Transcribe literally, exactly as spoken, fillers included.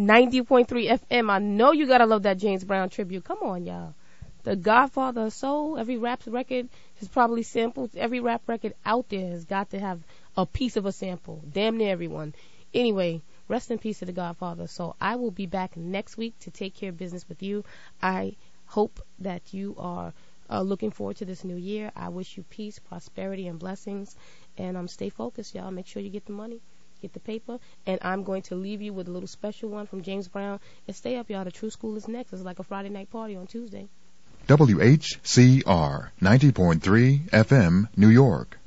ninety point three F M. I know you gotta love that James Brown tribute. Come on, y'all. The Godfather of Soul, every rap record has probably sampled. Every rap record out there has got to have a piece of a sample. Damn near everyone. Anyway, rest in peace to the Godfather of Soul. I will be back next week to take care of business with you. I hope that you are uh, looking forward to this new year. I wish you peace, prosperity, and blessings. And um, stay focused, y'all. Make sure you get the money, get the paper. And I'm going to leave you with a little special one from James Brown. And stay up, y'all. The True School is next. It's like a Friday night party on Tuesday. W H C R ninety point three F M, New York.